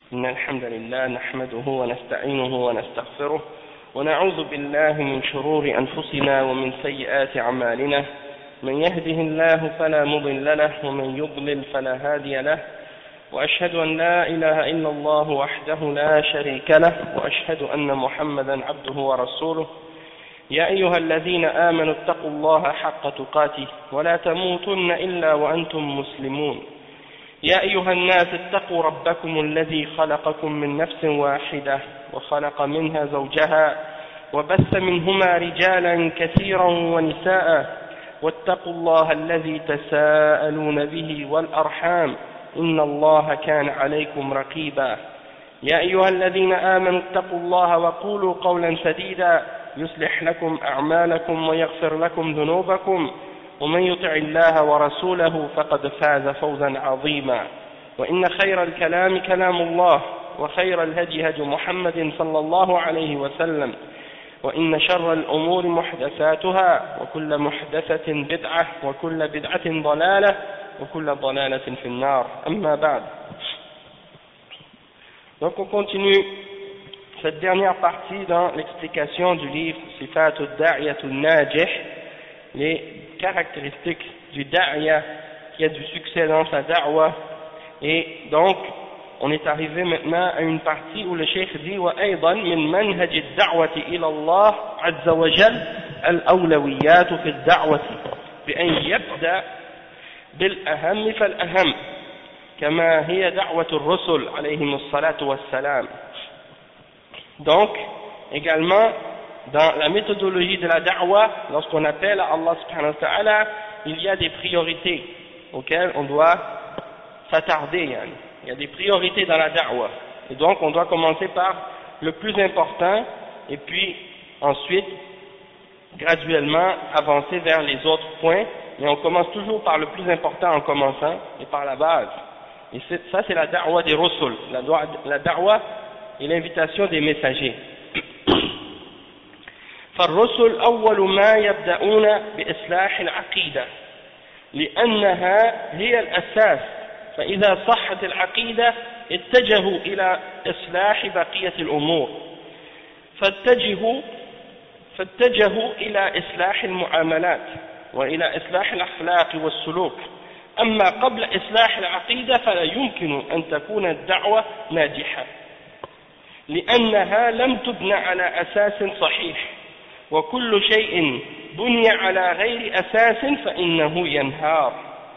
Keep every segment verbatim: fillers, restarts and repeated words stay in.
إن الحمد لله نحمده ونستعينه ونستغفره ونعوذ بالله من شرور أنفسنا ومن سيئات أعمالنا من يهده الله فلا مضل له ومن يضلل فلا هادي له وأشهد أن لا إله إلا الله وحده لا شريك له وأشهد أن محمدا عبده ورسوله يا أيها الذين آمنوا اتقوا الله حق تقاته ولا تموتن إلا وأنتم مسلمون يا أيها الناس اتقوا ربكم الذي خلقكم من نفس واحدة وخلق منها زوجها وبث منهما رجالا كثيرا ونساء واتقوا الله الذي تساءلون به والأرحام إن الله كان عليكم رقيبا يا أيها الذين آمنوا اتقوا الله وقولوا قولا سديدا يصلح لكم أعمالكم ويغفر لكم ذنوبكم ومن يطع الله ورسوله فقد فاز فوزا عظيما وإن خير الكلام كلام الله وخير الهدي هدي محمد صلى الله عليه وسلم وإن شر الأمور محدثاتها وكل محدثة بدعة وكل بدعة ضلالة وكل ضلالة في النار أما بعد. Donc on continue cette dernière partie dans l'explication du livre Sifat al-Da'iyat al-Najih, les caractéristiques du da'ya qui a du succès dans sa da'wa. Et donc on est arrivé maintenant à une partie où le cheikh dit وأيضا من منهج الدعوة إلى الله عز وجل الأولويات في الدعوة بأن يبدأ بالأهم فالأهم كما هي دعوة الرسل عليهم الصلاة والسلام. Donc également dans la méthodologie de la da'wa, lorsqu'on appelle à Allah subhanahu wa ta'ala, il y a des priorités auxquelles on doit s'attarder. Il y a des priorités dans la da'wa. Et donc on doit commencer par le plus important et puis ensuite graduellement avancer vers les autres points. Mais on commence toujours par le plus important en commençant et par la base. Et ça c'est la da'wa des rusul, la, la da'wa et l'invitation des messagers. فالرسل أول ما يبدأون بإصلاح العقيدة لأنها هي الأساس فإذا صحت العقيدة اتجهوا إلى إصلاح بقية الأمور فاتجهوا فاتجهوا إلى إصلاح المعاملات وإلى إصلاح الأخلاق والسلوك. أما قبل إصلاح العقيدة فلا يمكن أن تكون الدعوة ناجحة لأنها لم تبنى على أساس صحيح وكل شيء بني على غير أساس فإنه ينهار.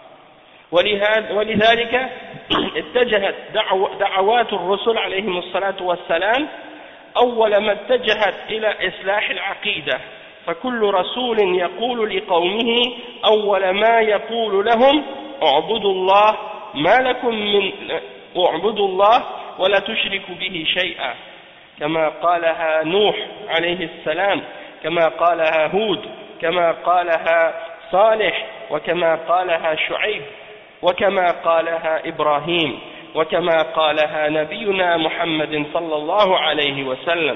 ولذلك اتجهت دعو دعوات الرسل عليهم الصلاة والسلام أول ما اتجهت إلى إصلاح العقيدة فكل رسول يقول لقومه أول ما يقول لهم اعبدوا الله ما لكم من اعبدوا الله ولا تشركوا به شيئا كما قالها نوح عليه السلام كما قالها هود كما قالها صالح وكما قالها شعيب وكما قالها إبراهيم وكما قالها نبينا محمد صلى الله عليه وسلم.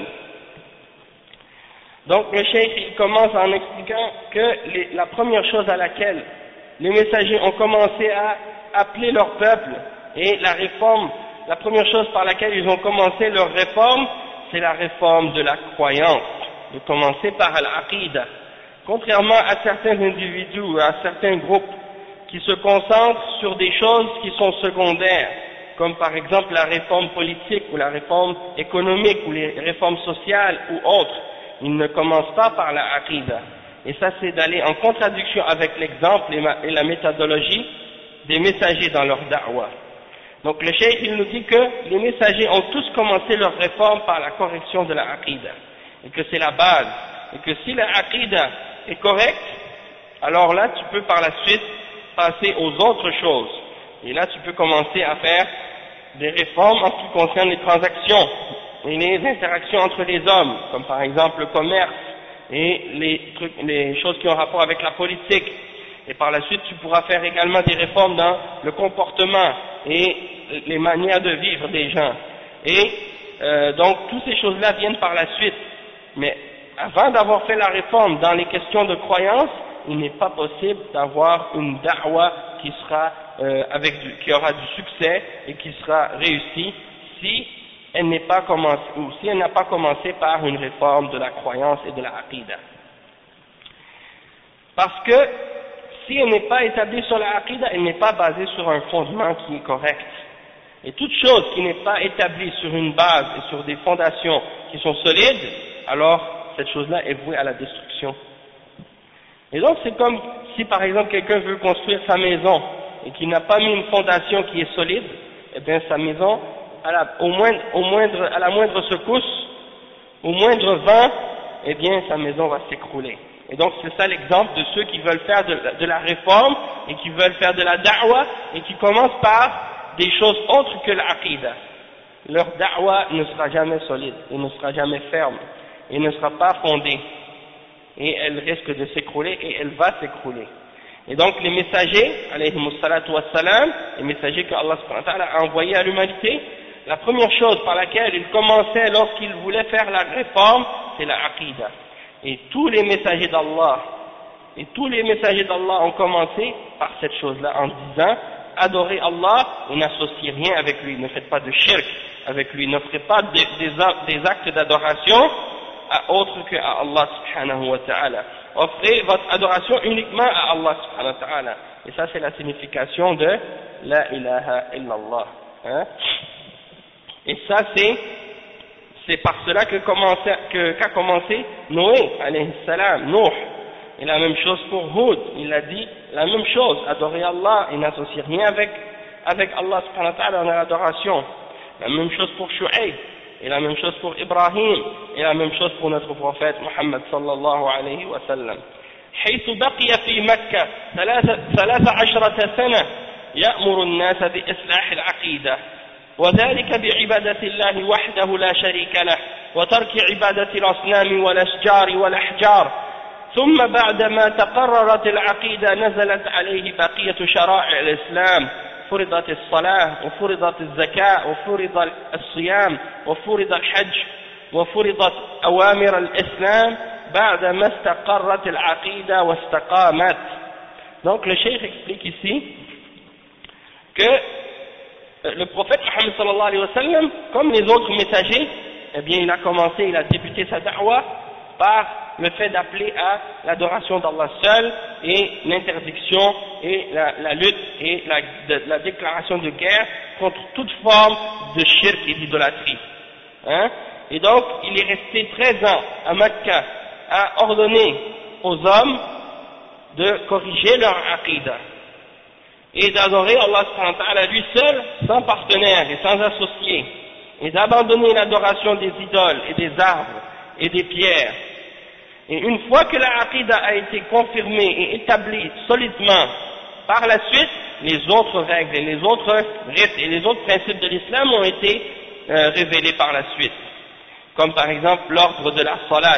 Donc le cheikh il commence en expliquant que les, la première chose à laquelle les messagers ont commencé à appeler leur peuple et la réforme, la première chose par laquelle ils ont commencé leur réforme, c'est la réforme de la croyance, de commencer par al-aqida. Contrairement à certains individus ou à certains groupes qui se concentrent sur des choses qui sont secondaires, comme par exemple la réforme politique ou la réforme économique ou les réformes sociales ou autres, ils ne commencent pas par la aqida. Et ça c'est d'aller en contradiction avec l'exemple et la méthodologie des messagers dans leur da'wa. Donc le cheikh il nous dit que les messagers ont tous commencé leur réforme par la correction de la aqida, et que c'est la base, et que si la aqida est correcte, alors là tu peux par la suite passer aux autres choses, et là tu peux commencer à faire des réformes en ce qui concerne les transactions et les interactions entre les hommes, comme par exemple le commerce et les trucs, les choses qui ont rapport avec la politique. Et par la suite tu pourras faire également des réformes dans le comportement et les manières de vivre des gens. Et euh, donc toutes ces choses-là viennent par la suite. Mais avant d'avoir fait la réforme dans les questions de croyance, il n'est pas possible d'avoir une da'wa qui sera euh, avec du, qui aura du succès et qui sera réussie si elle n'est pas commencée, ou si elle n'a pas commencé par une réforme de la croyance et de la aqidah. Parce que si elle n'est pas établie sur la aqidah, elle n'est pas basée sur un fondement qui est correct. Et toute chose qui n'est pas établie sur une base et sur des fondations qui sont solides, alors cette chose-là est vouée à la destruction. Et donc c'est comme si par exemple quelqu'un veut construire sa maison et qu'il n'a pas mis une fondation qui est solide, eh bien sa maison, à la, au moindre, au moindre, à la moindre secousse, au moindre vent, eh bien sa maison va s'écrouler. Et donc c'est ça l'exemple de ceux qui veulent faire de, de la réforme et qui veulent faire de la da'wa et qui commencent par des choses autres que l'aqidah. Leur da'wa ne sera jamais solide, et ne sera jamais ferme, et ne sera pas fondée. Et elle risque de s'écrouler, et elle va s'écrouler. Et donc les messagers, alayhimus salatu wassalam, les messagers que Allah subhanahu wa ta'ala a envoyés à l'humanité, la première chose par laquelle ils commençaient lorsqu'ils voulaient faire la réforme, c'est la aqidah. Et tous les messagers d'Allah, et tous les messagers d'Allah ont commencé par cette chose-là en disant: adorez Allah et n'associez rien avec lui, ne faites pas de shirk avec lui, n'offrez pas des, des, des actes d'adoration à autre que à Allah subhanahu wa ta'ala. Offrez votre adoration uniquement à Allah subhanahu wa ta'ala. Et ça c'est la signification de la ilaha illallah. Hein? Et ça c'est c'est par cela que commencé, que, qu'a commencé Noé alayhi salam, Nuh. Et la même chose pour Hud, il a dit la même chose, adorer Allah et n'associer rien avec, avec Allah subhanahu wa ta'ala dans l'adoration. La même chose pour Shu'aib, et la même chose pour Ibrahim, et la même chose pour notre prophète Muhammad sallallahu alayhi wa sallam. حيث بقي في مكة ثلاث عشرة سنة يأمر الناس بإصلاح العقيدة وذلك بعبادة الله وحده لا شريك له وترك عبادة الأصنام والأشجار والأحجار. ثم بعدما تقررت العقيدة نزلت عليه بقية شرائع الإسلام، فرضت الصلاة وفرضت الزكاة وفرض الصيام وفرض الحج وفرضت أوامر الإسلام بعدما استقرت العقيدة واستقامت. Donc le cheikh explique ici que le prophète Muhammad sallallahu alayhi wa sallam, comme les autres messagers, eh bien il a commencé, il a débuté sa da'wa par le fait d'appeler à l'adoration d'Allah seul et l'interdiction et la, la lutte et la, de, la déclaration de guerre contre toute forme de shirk et d'idolâtrie. Hein? Et donc il est resté treize ans à Mecca à ordonner aux hommes de corriger leur aqidah et d'adorer Allah subhanahu wa ta'ala lui seul, sans partenaire et sans associé, et d'abandonner l'adoration des idoles et des arbres et des pierres. Et une fois que la aqidah a été confirmée et établie solidement, par la suite, les autres règles et les autres rites et les autres principes de l'islam ont été euh, révélés par la suite. Comme par exemple l'ordre de la salat,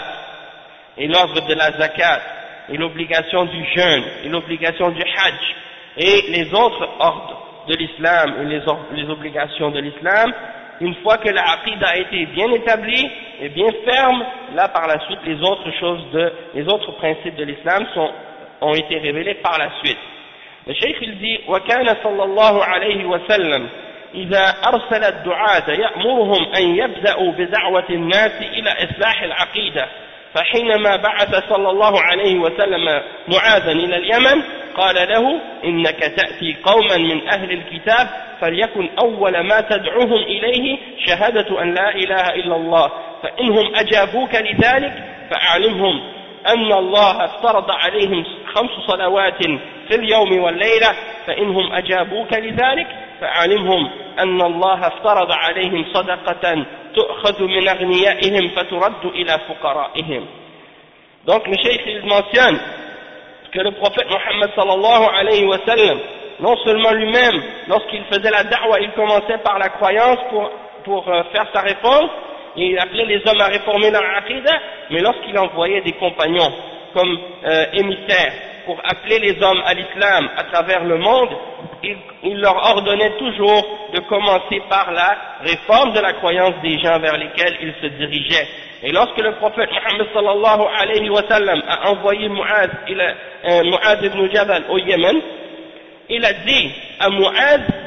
et l'ordre de la zakat, et l'obligation du jeûne, et l'obligation du hajj, et les autres ordres de l'islam et les, les obligations de l'islam. Une fois que la aqidah a été bien établie et bien ferme, là par la suite les autres choses de, les autres principes de l'islam sont, ont été révélés par la suite. Le cheikh il dit: وكان صلى الله عليه وسلم إذا أرسل الدعاة يأمرهم أن يبدأوا بدعوة الناس إلى إصلاح العقيدة، فحينما بعث صلى الله عليه وسلم معاذا إلى اليمن قال له: إنك تأتي قوما من أهل الكتاب فليكن أول ما تدعوهم إليه شهادة أن لا إله إلا الله، فإنهم أجابوك لذلك فأعلمهم أن الله افترض عليهم خمس صلوات في اليوم والليلة، فإنهم أجابوك لذلك فأعلمهم أن الله افترض عليهم صدقة تؤخذ من أغنيائهم فترد إلى فقرائهم. Donc le cheikh il mentionne que le prophète Muhammad sallallahu alayhi wa sallam, non seulement lui-même, lorsqu'il faisait la da'wa, il commençait par la croyance pour, pour euh, faire sa réforme, et il appelait les hommes à réformer leur aqidah, mais lorsqu'il envoyait des compagnons comme euh, émissaires pour appeler les hommes à l'islam à travers le monde, il, il leur ordonnait toujours de commencer par la réforme de la croyance des gens vers lesquels ils se dirigeaient. Et lorsque le prophète Muhammad sallallahu alayhi wa sallam a envoyé Mu'adh, il a, euh, Mu'adh ibn Jabal au Yémen, il a dit à Mu'adh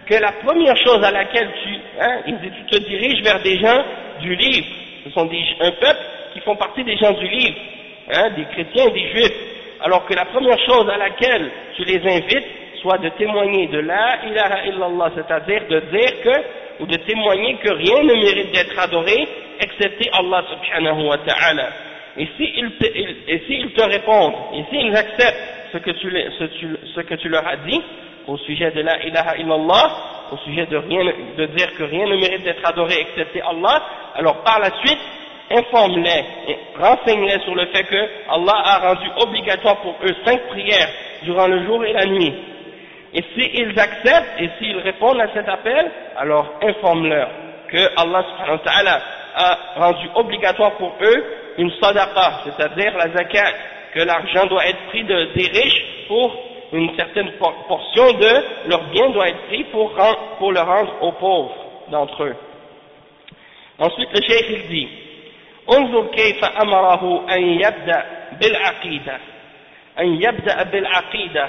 que la première chose à laquelle tu, hein, il dit, tu te diriges vers des gens du livre, ce sont des, un peuple qui font partie des gens du livre, hein, des chrétiens et des juifs, alors que la première chose à laquelle tu les invites, soit de témoigner de la ilaha illallah, c'est-à-dire de dire que, ou de témoigner que rien ne mérite d'être adoré, excepté Allah subhanahu wa ta'ala. Et s'ils te, et s'ils te répondent, et s'ils acceptent ce que tu, ce, tu, ce que tu leur as dit, au sujet de la ilaha illallah, au sujet de, rien, de dire que rien ne mérite d'être adoré excepté Allah, alors par la suite, informe-les, renseigne-les sur le fait que Allah a rendu obligatoire pour eux cinq prières durant le jour et la nuit. Et s'ils acceptent et s'ils répondent à cet appel, alors informe-leur que Allah subhanahu wa ta'ala a rendu obligatoire pour eux une sadaqa, c'est-à-dire la zakat, que l'argent doit être pris de, des riches pour une certaine portion de leur bien doit être pris pour, pour le rendre aux pauvres d'entre eux. Ensuite le cheikh il dit انظر كيف أمره أن يبدأ بالعقيدة أن يبدأ بالعقيدة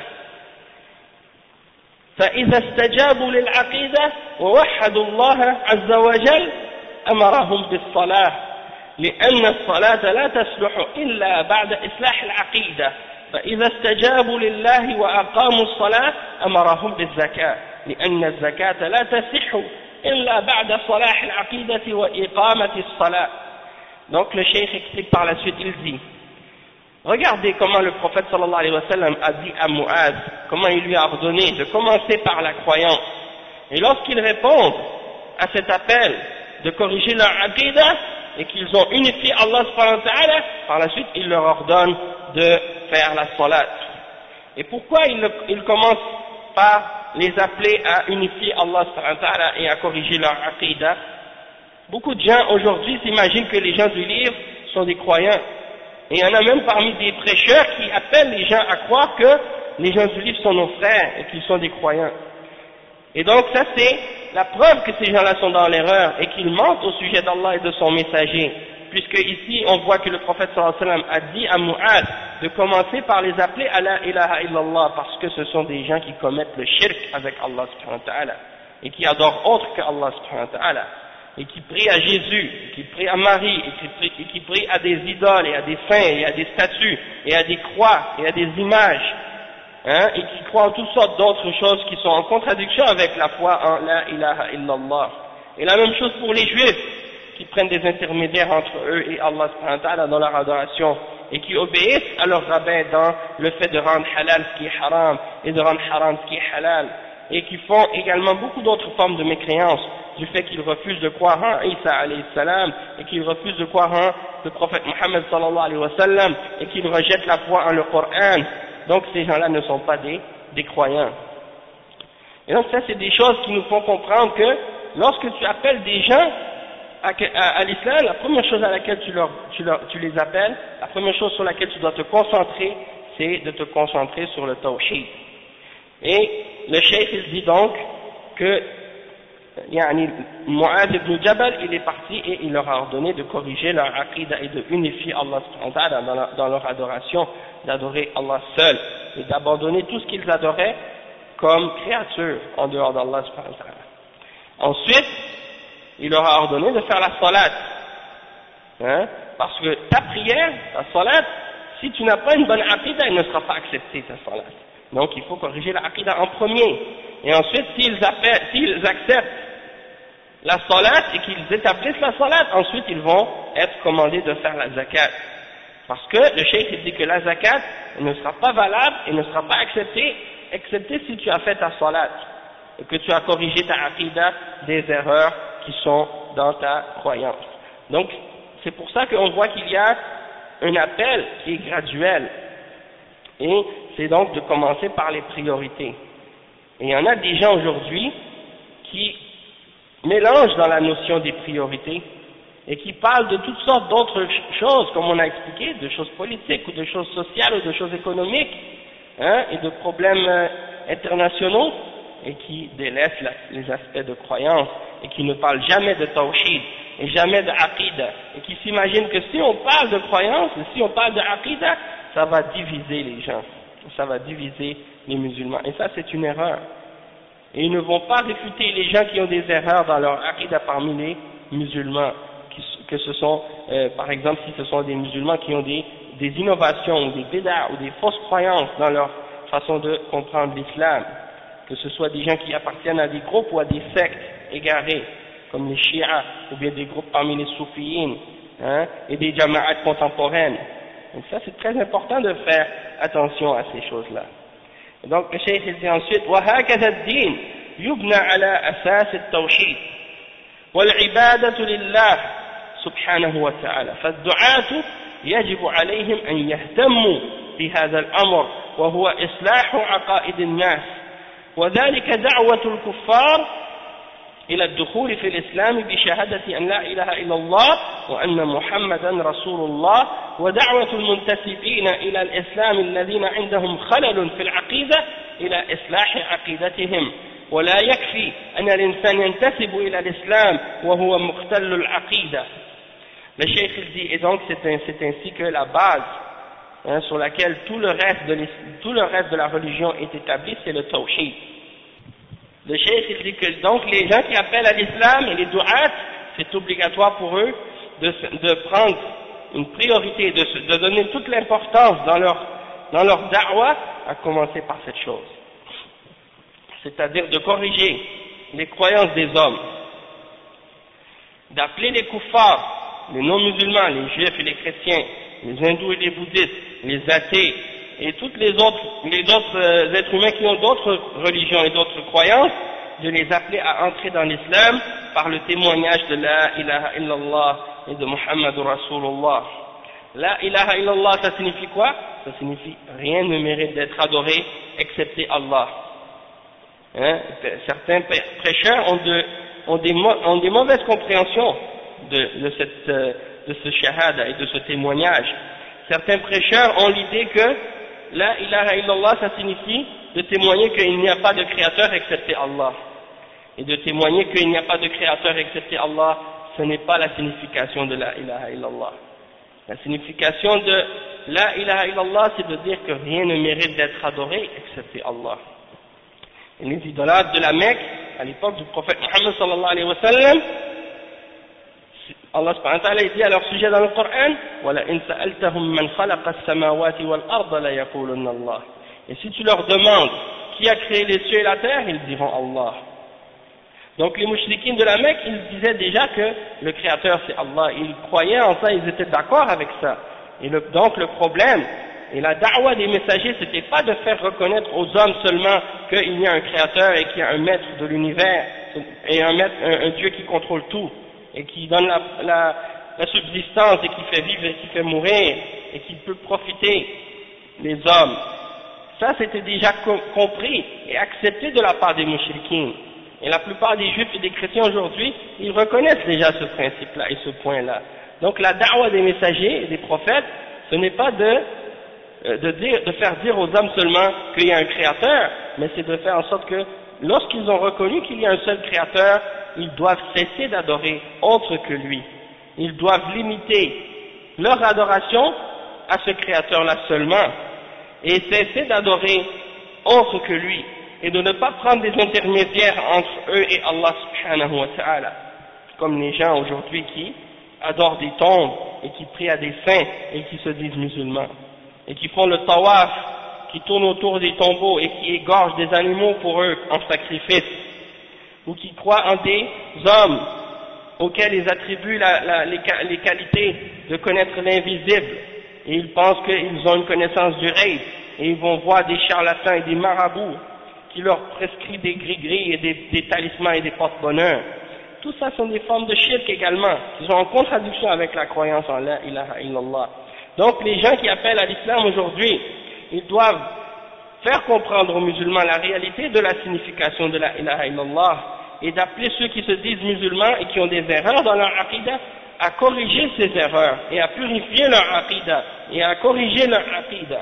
فإذا استجابوا للعقيدة ووحدوا الله عز وجل أمرهم بالصلاة لأن الصلاة لا تصلح إلا بعد إصلاح العقيدة فإذا استجابوا لله وأقاموا الصلاة أمرهم بالزكاة لأن الزكاة لا تصح إلا بعد صلاح العقيدة وإقامة الصلاة. Donc le cheikh explique par la suite, il dit, regardez comment le prophète sallallahu alayhi wa sallam a dit à Mu'adh, comment il lui a ordonné de commencer par la croyance. Et lorsqu'ils répondent à cet appel de corriger leur aqidah et qu'ils ont unifié Allah subhanahu wa ta'ala, par la suite il leur ordonne de faire la salat. Et pourquoi il, il commence par les appeler à unifier Allah subhanahu wa ta'ala et à corriger leur aqidah? Beaucoup de gens aujourd'hui s'imaginent que les gens du livre sont des croyants. Et il y en a même parmi des prêcheurs qui appellent les gens à croire que les gens du livre sont nos frères et qu'ils sont des croyants. Et donc ça c'est la preuve que ces gens-là sont dans l'erreur et qu'ils mentent au sujet d'Allah et de son messager. Puisque ici on voit que le prophète sallallahu alayhi wa sallam a dit à Mu'adh de commencer par les appeler à la ilaha illallah parce que ce sont des gens qui commettent le shirk avec Allah subhanahu wa ta'ala et qui adorent autre que Allah subhanahu wa ta'ala. Et qui prie à Jésus, et qui prie à Marie, et qui prie, et qui prie à des idoles, et à des saints, et à des statues, et à des croix, et à des images, hein, et qui croient en toutes sortes d'autres choses qui sont en contradiction avec la foi en la ilaha illallah. Et la même chose pour les juifs, qui prennent des intermédiaires entre eux et Allah subhanahu wa ta'ala dans leur adoration, et qui obéissent à leur rabbin dans le fait de rendre halal ce qui est haram, et de rendre haram ce qui est halal, et qui font également beaucoup d'autres formes de mécréance, du fait qu'ils refusent de croire en Isa alayhi salam et qu'ils refusent de croire en le prophète Mohammed sallallahu alayhi wa sallam et qu'ils rejettent la foi en le Coran. Donc ces gens-là ne sont pas des, des croyants. Et donc ça c'est des choses qui nous font comprendre que lorsque tu appelles des gens à, à, à l'islam, la première chose à laquelle tu, leur, tu, leur, tu les appelles, la première chose sur laquelle tu dois te concentrer, c'est de te concentrer sur le tawhid. Et le cheikh il dit donc que Yani, Mu'adh ibn Jabal, il est parti et il leur a ordonné de corriger leur aqidah et de unifier Allah subhanahu wa ta'ala dans, dans leur adoration, d'adorer Allah seul et d'abandonner tout ce qu'ils adoraient comme créature en dehors d'Allah subhanahu wa ta'ala. Ensuite, il leur a ordonné de faire la salat, hein, parce que ta prière, ta salat, si tu n'as pas une bonne aqidah, elle ne sera pas acceptée ta salat. Donc il faut corriger la aqidah en premier. Et ensuite, s'ils, appellent, s'ils acceptent la salat et qu'ils établissent la salat, ensuite ils vont être commandés de faire la zakat. Parce que le cheikh dit que la zakat ne sera pas valable et ne sera pas acceptée, excepté si tu as fait ta salat et que tu as corrigé ta aqidah des erreurs qui sont dans ta croyance. Donc c'est pour ça qu'on voit qu'il y a un appel qui est graduel. Et c'est donc de commencer par les priorités. Et il y en a des gens aujourd'hui qui mélangent dans la notion des priorités et qui parlent de toutes sortes d'autres choses, comme on a expliqué, de choses politiques ou de choses sociales ou de choses économiques, hein, et de problèmes euh, internationaux, et qui délaissent la, les aspects de croyance et qui ne parlent jamais de tawhid et jamais de aqidah, et qui s'imaginent que si on parle de croyance, si on parle de aqidah, ça va diviser les gens, ça va diviser les musulmans. Et ça c'est une erreur. Et ils ne vont pas réfuter les gens qui ont des erreurs dans leur aqidah parmi les musulmans, que ce sont, euh, par exemple, si ce sont des musulmans qui ont des, des innovations ou des bid'a ou des fausses croyances dans leur façon de comprendre l'islam, que ce soit des gens qui appartiennent à des groupes ou à des sectes égarés, comme les chiites, ou bien des groupes parmi les soufiyines, hein, et des jama'at contemporaines. Donc ça, c'est très important de faire attention à ces choses-là. Donc le cheikh dit ensuite وهكذا الدين يبنى على أساس التوحيد والعبادة لله سبحانه وتعالى فالدعاة يجب عليهم أن يهتموا بهذا الأمر وهو إصلاح عقائد الناس وذلك دعوة الكفار إلى الدخول في الإسلام بشهادة أن لا إله إلا الله وأن محمدا رسول الله ودعوة المنتسبين إلى الإسلام الذين عندهم خلل في العقيدة إلى إصلاح عقيدتهم ولا يكفي أن الإنسان ينتسب إلى الإسلام وهو مختل العقيدة. Le cheikh dit, et donc c'est ainsi que la base hein, sur laquelle tout le, reste de tout le reste de la religion est établi, c'est le tawhid. Le cheikh il dit que donc les gens qui appellent à l'islam et les du'at, c'est obligatoire pour eux de, de prendre une priorité, de, de donner toute l'importance dans leur, dans leur da'wah, à commencer par cette chose. C'est-à-dire de corriger les croyances des hommes, d'appeler les kuffars, les non-musulmans, les juifs et les chrétiens, les hindous et les bouddhistes, les athées, et tous les autres, les autres euh, êtres humains qui ont d'autres religions et d'autres croyances, de les appeler à entrer dans l'islam par le témoignage de la ilaha illallah et de Muhammadur Rasulullah. La ilaha illallah, ça signifie quoi? Ça signifie rien ne mérite d'être adoré excepté Allah. Hein? Certains prêcheurs ont, de, ont, des, ont des mauvaises compréhensions de, de, cette, de ce shahada et de ce témoignage. Certains prêcheurs ont l'idée que la ilaha illallah, ça signifie de témoigner qu'il n'y a pas de créateur excepté Allah. Et de témoigner qu'il n'y a pas de créateur excepté Allah, ce n'est pas la signification de la ilaha illallah. La signification de la ilaha illallah, c'est de dire que rien ne mérite d'être adoré excepté Allah. Et les idolâtres de la Mecque, à l'époque du prophète Muhammad sallallahu alayhi wa sallam, Allah subhanahu wa ta'ala dit à leur sujet dans le Coran وَلَئِنْ سَأَلْتَهُمْ مَنْ خَلَقَ السَّمَاوَاتِ وَالْأَرْضَ لَيَقُولُنَّ اللَّهِ. Et si tu leur demandes qui a créé les cieux et la terre, ils diront Allah. Donc les mouchriquines de la Mecque, ils disaient déjà que le créateur c'est Allah, ils croyaient en ça, ils étaient d'accord avec ça. Et le, donc le problème, et la da'wa des messagers, c'était pas de faire reconnaître aux hommes seulement qu'il y a un créateur et qu'il y a un maître de l'univers, et un, maître, un, un Dieu qui contrôle tout, et qui donne la, la, la subsistance, et qui fait vivre et qui fait mourir, et qui peut profiter les hommes. Ça c'était déjà compris et accepté de la part des mouchriquines. Et la plupart des juifs et des chrétiens aujourd'hui, ils reconnaissent déjà ce principe-là et ce point-là. Donc la da'wa des messagers et des prophètes, ce n'est pas de, de, dire, de faire dire aux hommes seulement qu'il y a un créateur, mais c'est de faire en sorte que lorsqu'ils ont reconnu qu'il y a un seul créateur, ils doivent cesser d'adorer autre que lui. Ils doivent limiter leur adoration à ce créateur-là seulement et cesser d'adorer autre que lui. Et de ne pas prendre des intermédiaires entre eux et Allah subhanahu wa ta'ala, comme les gens aujourd'hui qui adorent des tombes et qui prient à des saints et qui se disent musulmans, et qui font le tawaf, qui tournent autour des tombeaux et qui égorgent des animaux pour eux en sacrifice, ou qui croient en des hommes auxquels ils attribuent la, la, les, les qualités de connaître l'invisible, et ils pensent qu'ils ont une connaissance du rêve, et ils vont voir des charlatans et des marabouts qui leur prescrit des gris-gris et des, des talismans et des porte-bonheur. Tout ça sont des formes de shirk également, qui sont en contradiction avec la croyance en la ilaha illallah. Donc les gens qui appellent à l'islam aujourd'hui, ils doivent faire comprendre aux musulmans la réalité de la signification de la ilaha illallah et d'appeler ceux qui se disent musulmans et qui ont des erreurs dans leur aqidah à corriger ces erreurs et à purifier leur aqidah et à corriger leur aqidah.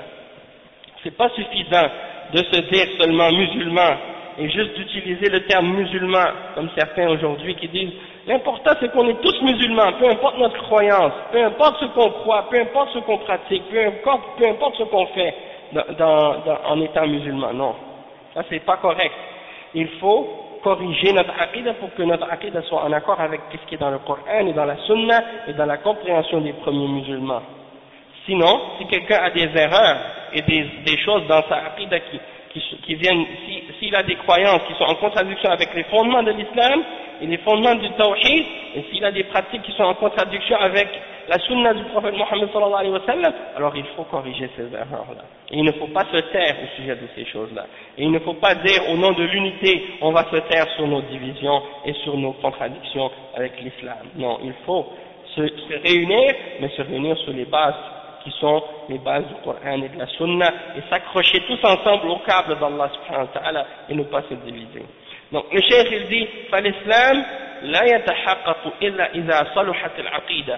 C'est pas suffisant de se dire seulement musulman et juste d'utiliser le terme musulman comme certains aujourd'hui qui disent l'important c'est qu'on est tous musulmans, peu importe notre croyance, peu importe ce qu'on croit, peu importe ce qu'on pratique, peu importe, peu importe ce qu'on fait dans, dans, dans, en étant musulman. Non, ça c'est pas correct. il faut corriger notre aqidah pour que notre aqidah soit en accord avec ce qui est dans le Coran et dans la Sunna et dans la compréhension des premiers musulmans. Sinon, si quelqu'un a des erreurs et des, des choses dans sa aqidah qui, qui, qui viennent, si, s'il a des croyances qui sont en contradiction avec les fondements de l'islam et les fondements du tawhid, et s'il a des pratiques qui sont en contradiction avec la sunna du prophète Mohammed sallallahu alayhi wa sallam, alors il faut corriger ces erreurs-là. Et il ne faut pas se taire au sujet de ces choses-là. Et il ne faut pas dire au nom de l'unité, on va se taire sur nos divisions et sur nos contradictions avec l'islam. Non, il faut se, se réunir, mais se réunir sur les bases qui sont les bases du Coran et de la sunna, et s'accrocher tous ensemble au câble d'Allah subhanahu wa ta'ala et ne pas se diviser. Donc le cheikh il dit, فالإسلام لا يتحقق إلا إذا صلحت العقيدة.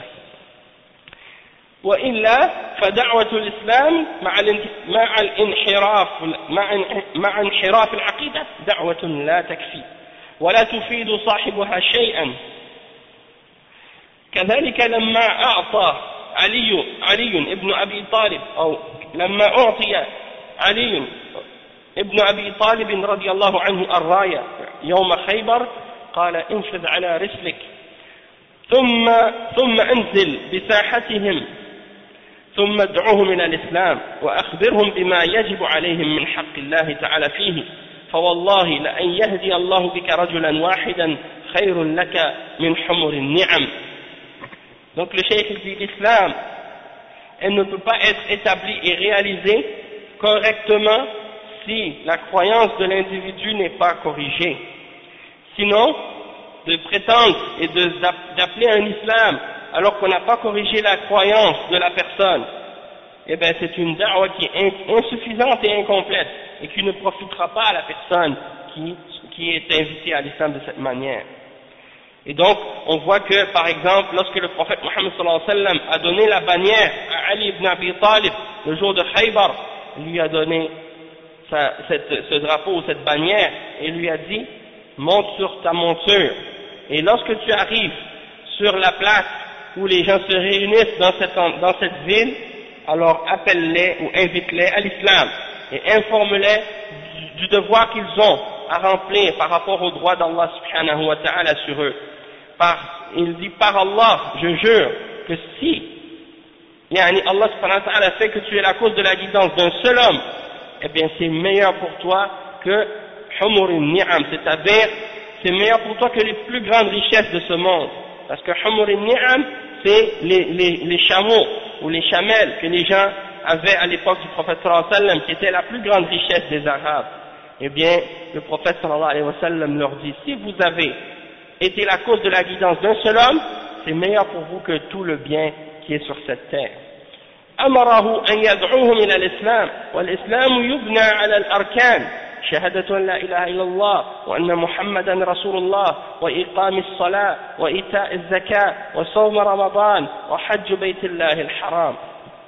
وإلا فدعوة الإسلام مع مع الانحراف مع انحراف العقيدة دعوة لا تكفي ولا تفيد صاحبها شيئا. كذلك لما أعطى علي علي ابن أبي طالب أو لما أعطي علي ابن أبي طالب رضي الله عنه الراية يوم خيبر قال انفذ على رسلك ثم ثم انزل بساحتهم ثم ادعوهم إلى الإسلام وأخبرهم بما يجب عليهم من حق الله تعالى فيه فوالله لأن يهدي الله بك رجلا واحدا خير لك من حمر النعم. Donc le cheikh dit l'islam, elle ne peut pas être établie et réalisée correctement si la croyance de l'individu n'est pas corrigée. Sinon, de prétendre et d'appeler un islam alors qu'on n'a pas corrigé la croyance de la personne, eh bien c'est une da'wa qui est insuffisante et incomplète et qui ne profitera pas à la personne qui, qui est invitée à l'islam de cette manière. Et donc, on voit que, par exemple, lorsque le prophète Mohammed sallallahu alayhi wa sallam a donné la bannière à Ali ibn Abi Talib le jour de Khaybar, il lui a donné sa, cette, ce drapeau ou cette bannière et lui a dit monte sur ta monture et lorsque tu arrives sur la place où les gens se réunissent dans cette, dans cette ville, alors appelle-les ou invite-les à l'islam et informe-les du, du devoir qu'ils ont à remplir par rapport au droit d'Allah subhanahu wa ta'ala sur eux. Par, il dit par Allah, je jure que si yani Allah subhanahu wa ta'ala fait que tu es la cause de la guidance d'un seul homme, eh bien c'est meilleur pour toi que humurin ni'am, c'est-à-dire c'est meilleur pour toi que les plus grandes richesses de ce monde, parce que humurin ni'am c'est les, les, les chameaux ou les chamelles que les gens avaient à l'époque du prophète sallallahu alayhi wa sallam, qui était la plus grande richesse des Arabes. Eh bien le prophète sallallahu alayhi wa sallam leur dit, si vous avez été la cause de la guidance d'un seul homme, c'est meilleur pour vous que tout le bien qui est sur cette terre. أمره أن يدعوهم إلى الإسلام والإسلام يبنى على الأركان شهادة أن لا إله إلا الله وأن محمدا رسول الله وإقام الصلاة وإيتاء الزكاة وصوم رمضان وحج بيت الله الحرام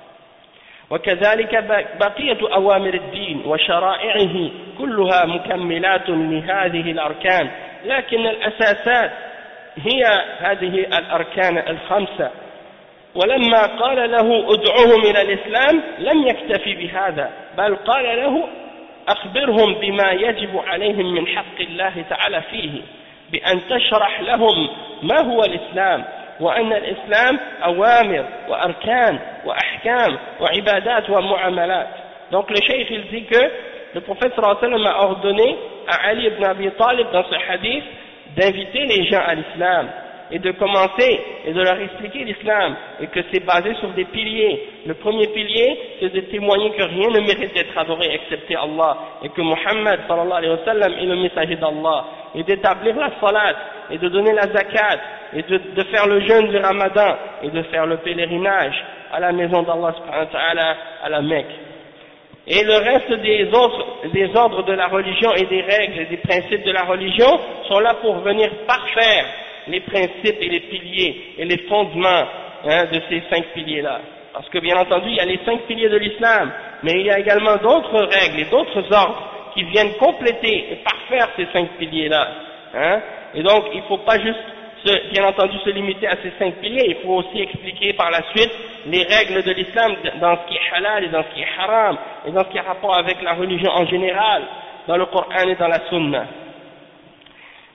وكذلك بقية أوامر الدين وشرائعه كلها مكملات لهذه الأركان لكن الأساسات هي هذه الأركان الخمسة. ولما قال له ادعوهم إلى الإسلام لم يكتفي بهذا بل قال له أخبرهم بما يجب عليهم من حق الله تعالى فيه بأن تشرح لهم ما هو الإسلام وأن الإسلام أوامر وأركان وأحكام وعبادات ومعاملات. Donc le cheikh il dit que le prophète sallallahu alayhi wa sallam a ordonné à Ali ibn Abi Talib dans ce hadith d'inviter les gens à l'islam et de commencer et de leur expliquer l'islam et que c'est basé sur des piliers. Le premier pilier, c'est de témoigner que rien ne mérite d'être adoré excepté Allah et que Muhammad sallallahu alayhi wa sallam est le messager d'Allah, et d'établir la salat et de donner la zakat et de, de faire le jeûne du Ramadan et de faire le pèlerinage à la maison d'Allah subhanahu wa ta'ala à la Mecque. Et le reste des autres, des ordres de la religion et des règles et des principes de la religion sont là pour venir parfaire les principes et les piliers et les fondements hein, de ces cinq piliers-là. Parce que bien entendu, il y a les cinq piliers de l'islam, mais il y a également d'autres règles et d'autres ordres qui viennent compléter et parfaire ces cinq piliers-là. Hein. Et donc, il ne faut pas juste, se, bien entendu, se limiter à ces cinq piliers, il faut aussi expliquer par la suite les règles de l'islam dans ce qui est halal et dans ce qui est haram, et dans ce qui a rapport avec la religion en général, dans le Coran et dans la Sunna.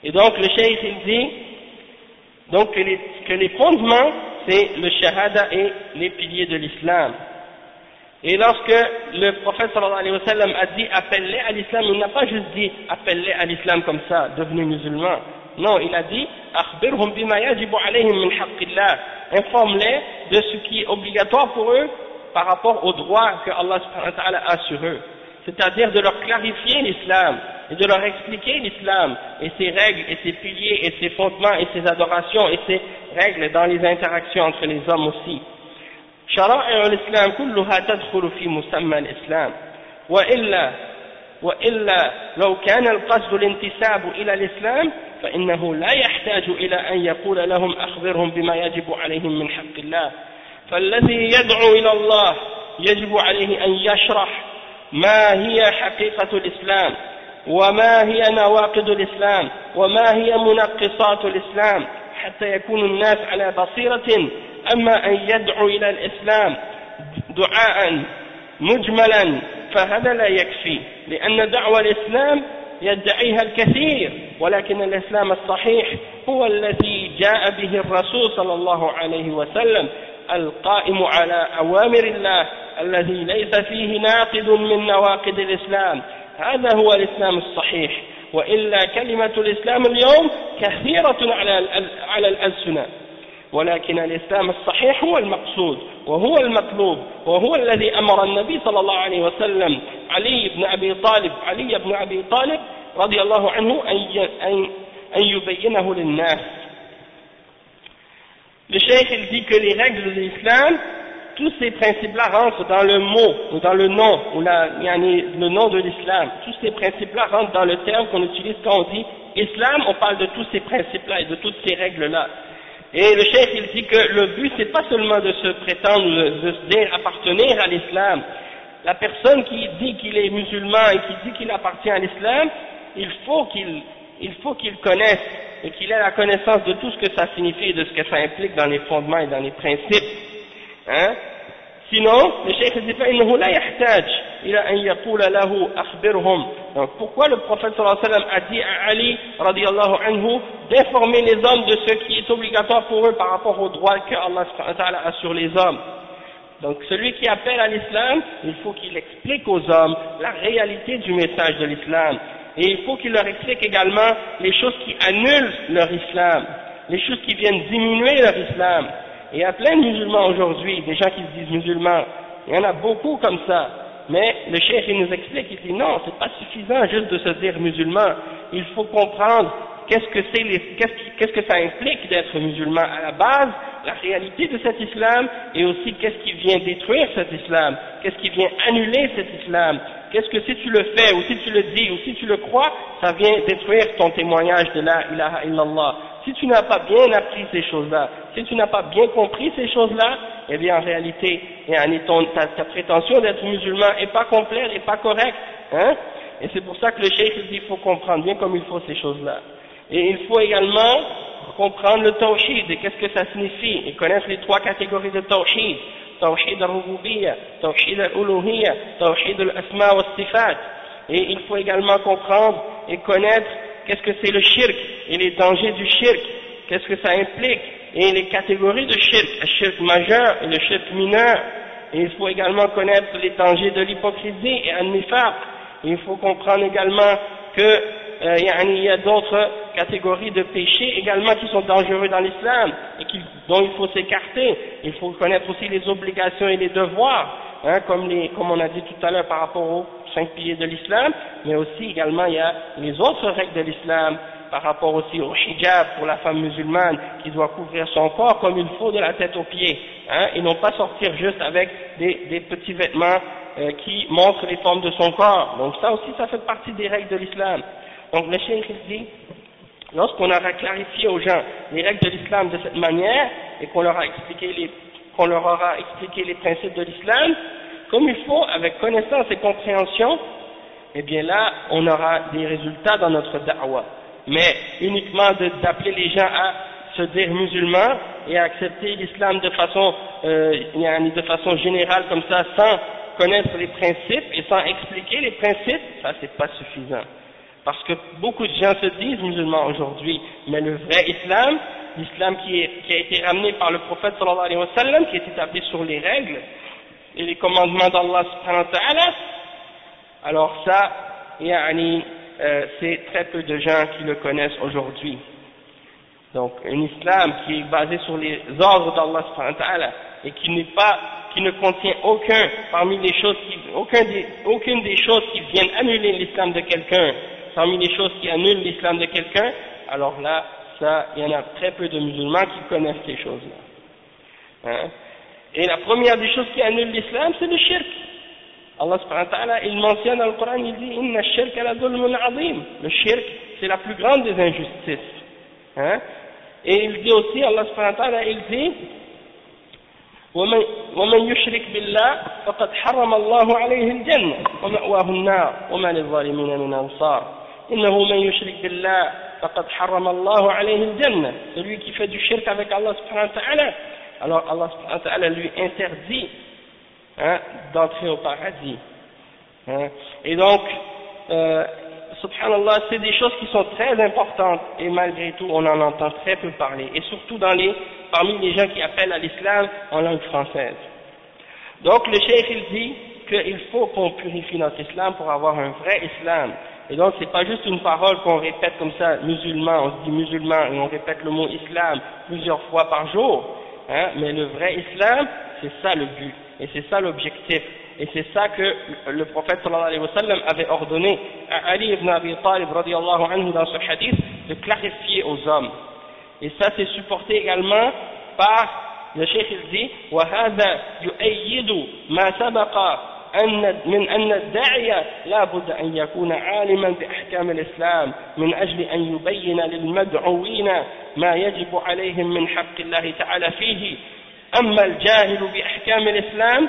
Et donc le cheikh il dit donc que les, que les fondements c'est le shahada et les piliers de l'islam. Et lorsque le prophète sallallahu alayhi wa sallam a dit appelle-les à l'islam, il n'a pas juste dit appelle-les à l'islam comme ça, devenez musulmans. Non, il a dit akhbirhum bima yajibu alayhim min haqqillah, informe-les de ce qui est obligatoire pour eux par rapport aux droits que Allah subhanahu wa ta'ala a sur eux, c'est-à-dire de leur clarifier l'islam et de leur expliquer l'islam et ses règles et ses piliers et ses fondements et ses adorations et ses règles dans les interactions entre les hommes aussi. شرائع الإسلام كلها تدخل في مسمى الإسلام وإلا وإلا لو كان القصد الانتساب إلى الإسلام فإنه لا يحتاج إلى أن يقول لهم أخبرهم بما يجب عليهم من حق الله فالذي يدعو إلى الله يجب عليه أن يشرح ما هي حقيقة الإسلام وما هي نواقض الإسلام وما هي منقصات الإسلام حتى يكون الناس على بصيرة. أما أن يدعو إلى الإسلام دعاء مجملا فهذا لا يكفي لأن دعوة الإسلام يدعيها الكثير ولكن الإسلام الصحيح هو الذي جاء به الرسول صلى الله عليه وسلم القائم على أوامر الله الذي ليس فيه ناقض من نواقض الإسلام. هذا هو الإسلام الصحيح وإلا كلمة الإسلام اليوم كثيرة على على الألسنة ولكن الإسلام الصحيح هو المقصود وهو المطلوب وهو الذي أمر النبي صلى الله عليه وسلم علي بن أبي طالب علي بن أبي طالب رضي الله عنه أن أن يبينه للناس. Le cheikh il dit que les règles de l'islam, tous ces principes-là rentrent dans le mot ou dans le nom ou la, yani, le nom de l'islam. Tous ces principes-là rentrent dans le terme qu'on utilise quand on dit islam. On parle de tous ces principes-là et de toutes ces règles-là. Et le cheikh il dit que le but c'est pas seulement de se prétendre, de se dire appartenir à l'islam. La personne qui dit qu'il est musulman et qui dit qu'il appartient à l'islam, il faut qu'il, il faut qu'il connaisse et qu'il ait la connaissance de tout ce que ça signifie et de ce que ça implique dans les fondements et dans les principes. Hein? Sinon, le cheikh dit فإنه لا يحتاج إلى أن يقول له أخبرهم. Donc pourquoi le prophète sallallahu alayhi wa sallam a dit à Ali radiyallahu anhu d'informer les hommes de ce qui est obligatoire pour eux par rapport aux droits que Allah subhanahu wa ta'ala a sur les hommes. Donc celui qui appelle à l'islam, il faut qu'il explique aux hommes la réalité du message de l'islam. Et il faut qu'il leur explique également les choses qui annulent leur islam, les choses qui viennent diminuer leur islam. Et il y a plein de musulmans aujourd'hui, des gens qui se disent musulmans, il y en a beaucoup comme ça. Mais le cheikh il nous explique, il dit non, c'est pas suffisant juste de se dire musulman, il faut comprendre qu'est-ce que c'est les, qu'est-ce, qu'est-ce que ça implique d'être musulman à la base, la réalité de cet islam, et aussi qu'est-ce qui vient détruire cet islam, qu'est-ce qui vient annuler cet islam, qu'est-ce que si tu le fais, ou si tu le dis, ou si tu le crois, ça vient détruire ton témoignage de la ilaha illallah. Si tu n'as pas bien appris ces choses-là, si tu n'as pas bien compris ces choses-là, eh bien en réalité, ton, ta, ta prétention d'être musulman n'est pas complète, n'est pas correcte. Hein? Et c'est pour ça que le cheikh dit qu'il faut comprendre bien comme il faut ces choses-là. Et il faut également comprendre le tawhid et qu'est-ce que ça signifie, et connaître les trois catégories de tawhid. Tawhid al-rububiyya, tawhid al-uluhiyya, tawhid al-asma wa sifat. Et il faut également comprendre et connaître qu'est-ce que c'est le shirk et les dangers du shirk, qu'est-ce que ça implique, et les catégories de shirk, le shirk majeur et le shirk mineur. Et il faut également connaître les dangers de l'hypocrisie et an-nifaq. Il faut comprendre également que euh, il y a d'autres catégories de péchés également qui sont dangereux dans l'islam et qui, dont il faut s'écarter. Il faut connaître aussi les obligations et les devoirs, hein, comme, les, comme on a dit tout à l'heure par rapport aux cinq piliers de l'islam, mais aussi également il y a les autres règles de l'islam par rapport aussi au hijab pour la femme musulmane qui doit couvrir son corps comme il faut de la tête aux pieds, hein, et non pas sortir juste avec des, des petits vêtements euh, qui montrent les formes de son corps. Donc ça aussi ça fait partie des règles de l'islam. Donc le cheikh dit, lorsqu'on aura clarifié aux gens les règles de l'islam de cette manière et qu'on leur a expliqué les, qu'on leur aura expliqué les principes de l'islam comme il faut, avec connaissance et compréhension, eh bien là on aura des résultats dans notre da'wah. Mais uniquement d'appeler les gens à se dire musulmans et à accepter l'islam de façon euh, de façon générale comme ça, sans connaître les principes et sans expliquer les principes, ça c'est pas suffisant. Parce que beaucoup de gens se disent musulmans aujourd'hui, mais le vrai islam, l'islam qui, est, qui a été ramené par le prophète sallallahu alayhi wa sallam, qui est établi sur les règles et les commandements d'Allah subhanahu wa ta'ala, alors ça, yani, euh, c'est très peu de gens qui le connaissent aujourd'hui. Donc un islam qui est basé sur les ordres d'Allah subhanahu wa ta'ala et qui n'est pas, qui ne contient aucun parmi les choses qui, aucun des, aucune des choses qui viennent annuler l'islam de quelqu'un, parmi les choses qui annulent l'islam de quelqu'un, alors là, ça, il y en a très peu de musulmans qui connaissent ces choses-là. Hein? Et la première des choses qui annule l'islam, c'est le shirk. Allah subhanahu wa ta'ala, il mentionne dans le Coran, il dit « Inna shirk la dhulmun azim » Le shirk, c'est la plus grande des injustices. Hein? Et il dit aussi, Allah subhanahu wa ta'ala, il dit ومن, ومن يشرك بالله فقد حرم الله عليه الجنة ومأواه النار وما للظالمين من أنصار إنه من يشرك بالله فقد حرم الله عليه الجنة. Celui qui fait du shirk avec Allah subhanahu wa ta'ala, alors Allah subhanahu wa ta'ala lui interdit, hein, d'entrer au paradis. Hein. Et donc, euh, subhanallah, c'est des choses qui sont très importantes et malgré tout on en entend très peu parler, et surtout dans les, parmi les gens qui appellent à l'islam en langue française. Donc le cheikh il dit qu'il faut qu'on purifie notre islam pour avoir un vrai islam. Et donc c'est pas juste une parole qu'on répète comme ça, musulman, on se dit musulman et on répète le mot islam plusieurs fois par jour, hein, mais le vrai islam, c'est ça le but, et c'est ça l'objectif. Et c'est ça que le prophète sallallahu alayhi wa sallam avait ordonné à Ali ibn Abi Talib radiyallahu anhu dans ce hadith de clarifier aux hommes. Et ça c'est supporté également par le cheikh il dit وهذا يؤيد ما سبق أن من أن الداعية لا بد أن يكون عالما بأحكام الإسلام من أجل أن يبين للمدعوين ما يجب عليهم من حق الله تعالى فيه. أما الجاهل بأحكام الإسلام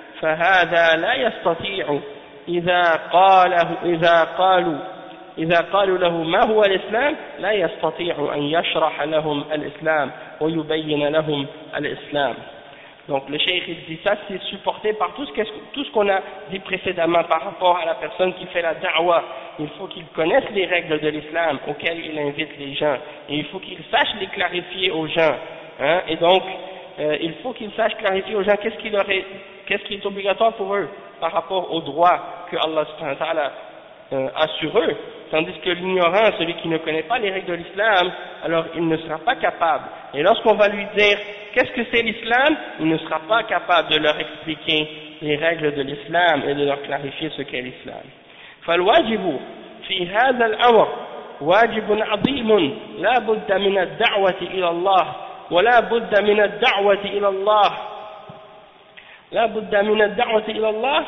فهذا لا يستطيع إذا قاله إذا قالوا إذا قالوا له ما هو الإسلام لا يستطيع أن يشرح لهم الإسلام ويبين لهم الإسلام. Donc le cheikh il dit ça, c'est supporté par tout ce, que, tout ce qu'on a dit précédemment par rapport à la personne qui fait la da'wa. Il faut qu'il connaisse les règles de l'islam auxquelles il invite les gens, et il faut qu'il sache les clarifier aux gens. Hein? Et donc euh, il faut qu'il sache clarifier aux gens qu'est-ce qui leur est, qu'est-ce qui est obligatoire pour eux par rapport aux droits que Allah subhanahu wa ta'ala euh, a sur eux. Tandis que l'ignorant, celui qui ne connaît pas les règles de l'islam, alors il ne sera pas capable. Et lorsqu'on va lui dire qu'est-ce que c'est l'islam, il ne sera pas capable de leur expliquer les règles de l'islam et de leur clarifier ce qu'est l'islam. فالواجب في هذا الأمر واجب عظيم لا بد من الدعوة إلى الله ولا بد من الدعوة إلى الله لا بد من الدعوة إلى الله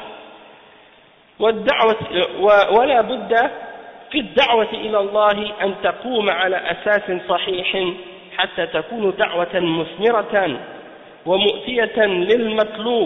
والدعوة ولا بد في الدعوة إلى الله أن تقوم على أساس صحيح حتى تكون دعوة مثمرة ومؤتية للمطلوب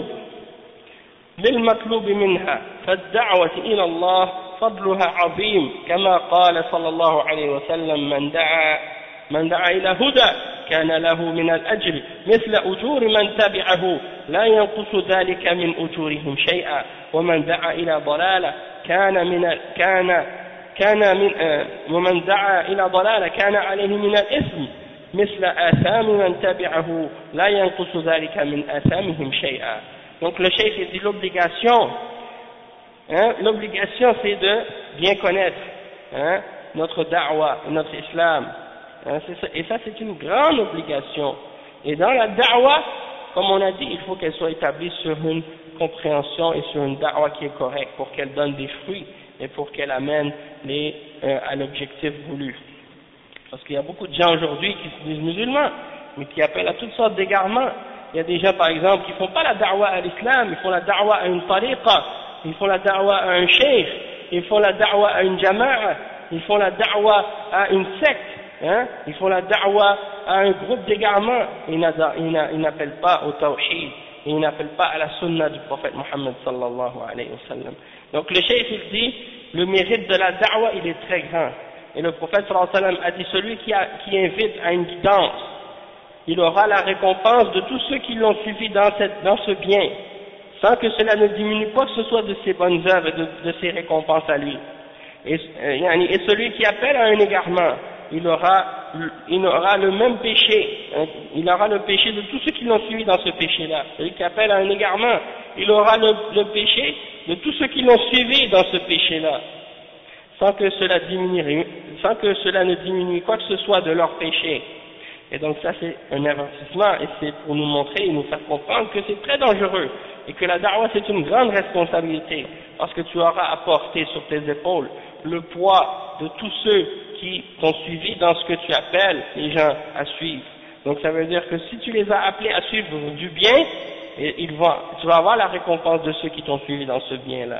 للمطلوب منها. فالدعوة إلى الله فضلها عظيم كما قال صلى الله عليه وسلم من دعا من دعا إلى هدى كان له من الأجر مثل أجور من تبعه لا ينقص ذلك من أجورهم شيئا ومن دعا إلى ضلالة كان من كان كان من ومن دعا إلى ضلالة كان عليه من الإثم مثل آثام من تبعه لا ينقص ذلك من آثامهم شيئا. Donc le cheikh dit l'obligation, hein, l'obligation c'est de bien connaître, hein, notre da'wa, notre islam, hein, ça, et ça c'est une grande obligation. Et dans la da'wa, comme on a dit, il faut qu'elle soit établie sur une compréhension et sur une da'wa qui est correcte pour qu'elle donne des fruits et pour qu'elle amène les, euh, à l'objectif voulu. Parce qu'il y a beaucoup de gens aujourd'hui qui se disent musulmans, mais qui appellent à toutes sortes d'égarements. Il y a des gens par exemple qui font pas la da'wa à l'islam, ils font la da'wa à une tariqa, ils font la da'wa à un cheikh, ils font la da'wa à une jama'a, ils font la da'wa à une secte, hein, ils font la da'wa à un groupe d'égarements, ils n'appellent pas au tawhid, ils n'appellent pas à la sunna du prophète Mohammed sallallahu alayhi wa sallam. Donc le cheikh il dit, le mérite de la da'wa il est très grand. Et le prophète sallallahu alayhi wa sallam a dit, celui qui, a, qui invite à une guidance, il aura la récompense de tous ceux qui l'ont suivi dans, cette, dans ce bien, sans que cela ne diminue quoi que ce soit de ses bonnes œuvres et de, de ses récompenses à lui. Et, euh, et celui qui appelle à un égarement, il aura, il aura le même péché, hein, il aura le péché de tous ceux qui l'ont suivi dans ce péché-là. Celui qui appelle à un égarement, il aura le, le péché de tous ceux qui l'ont suivi dans ce péché-là, sans que cela diminue, sans que cela ne diminue quoi que ce soit de leur péché. Et donc ça c'est un avertissement, et c'est pour nous montrer et nous faire comprendre que c'est très dangereux, et que la da'wah c'est une grande responsabilité, parce que tu auras à porter sur tes épaules le poids de tous ceux qui t'ont suivi dans ce que tu appelles les gens à suivre. Donc ça veut dire que si tu les as appelés à suivre du bien, et ils vont, tu vas avoir la récompense de ceux qui t'ont suivi dans ce bien-là.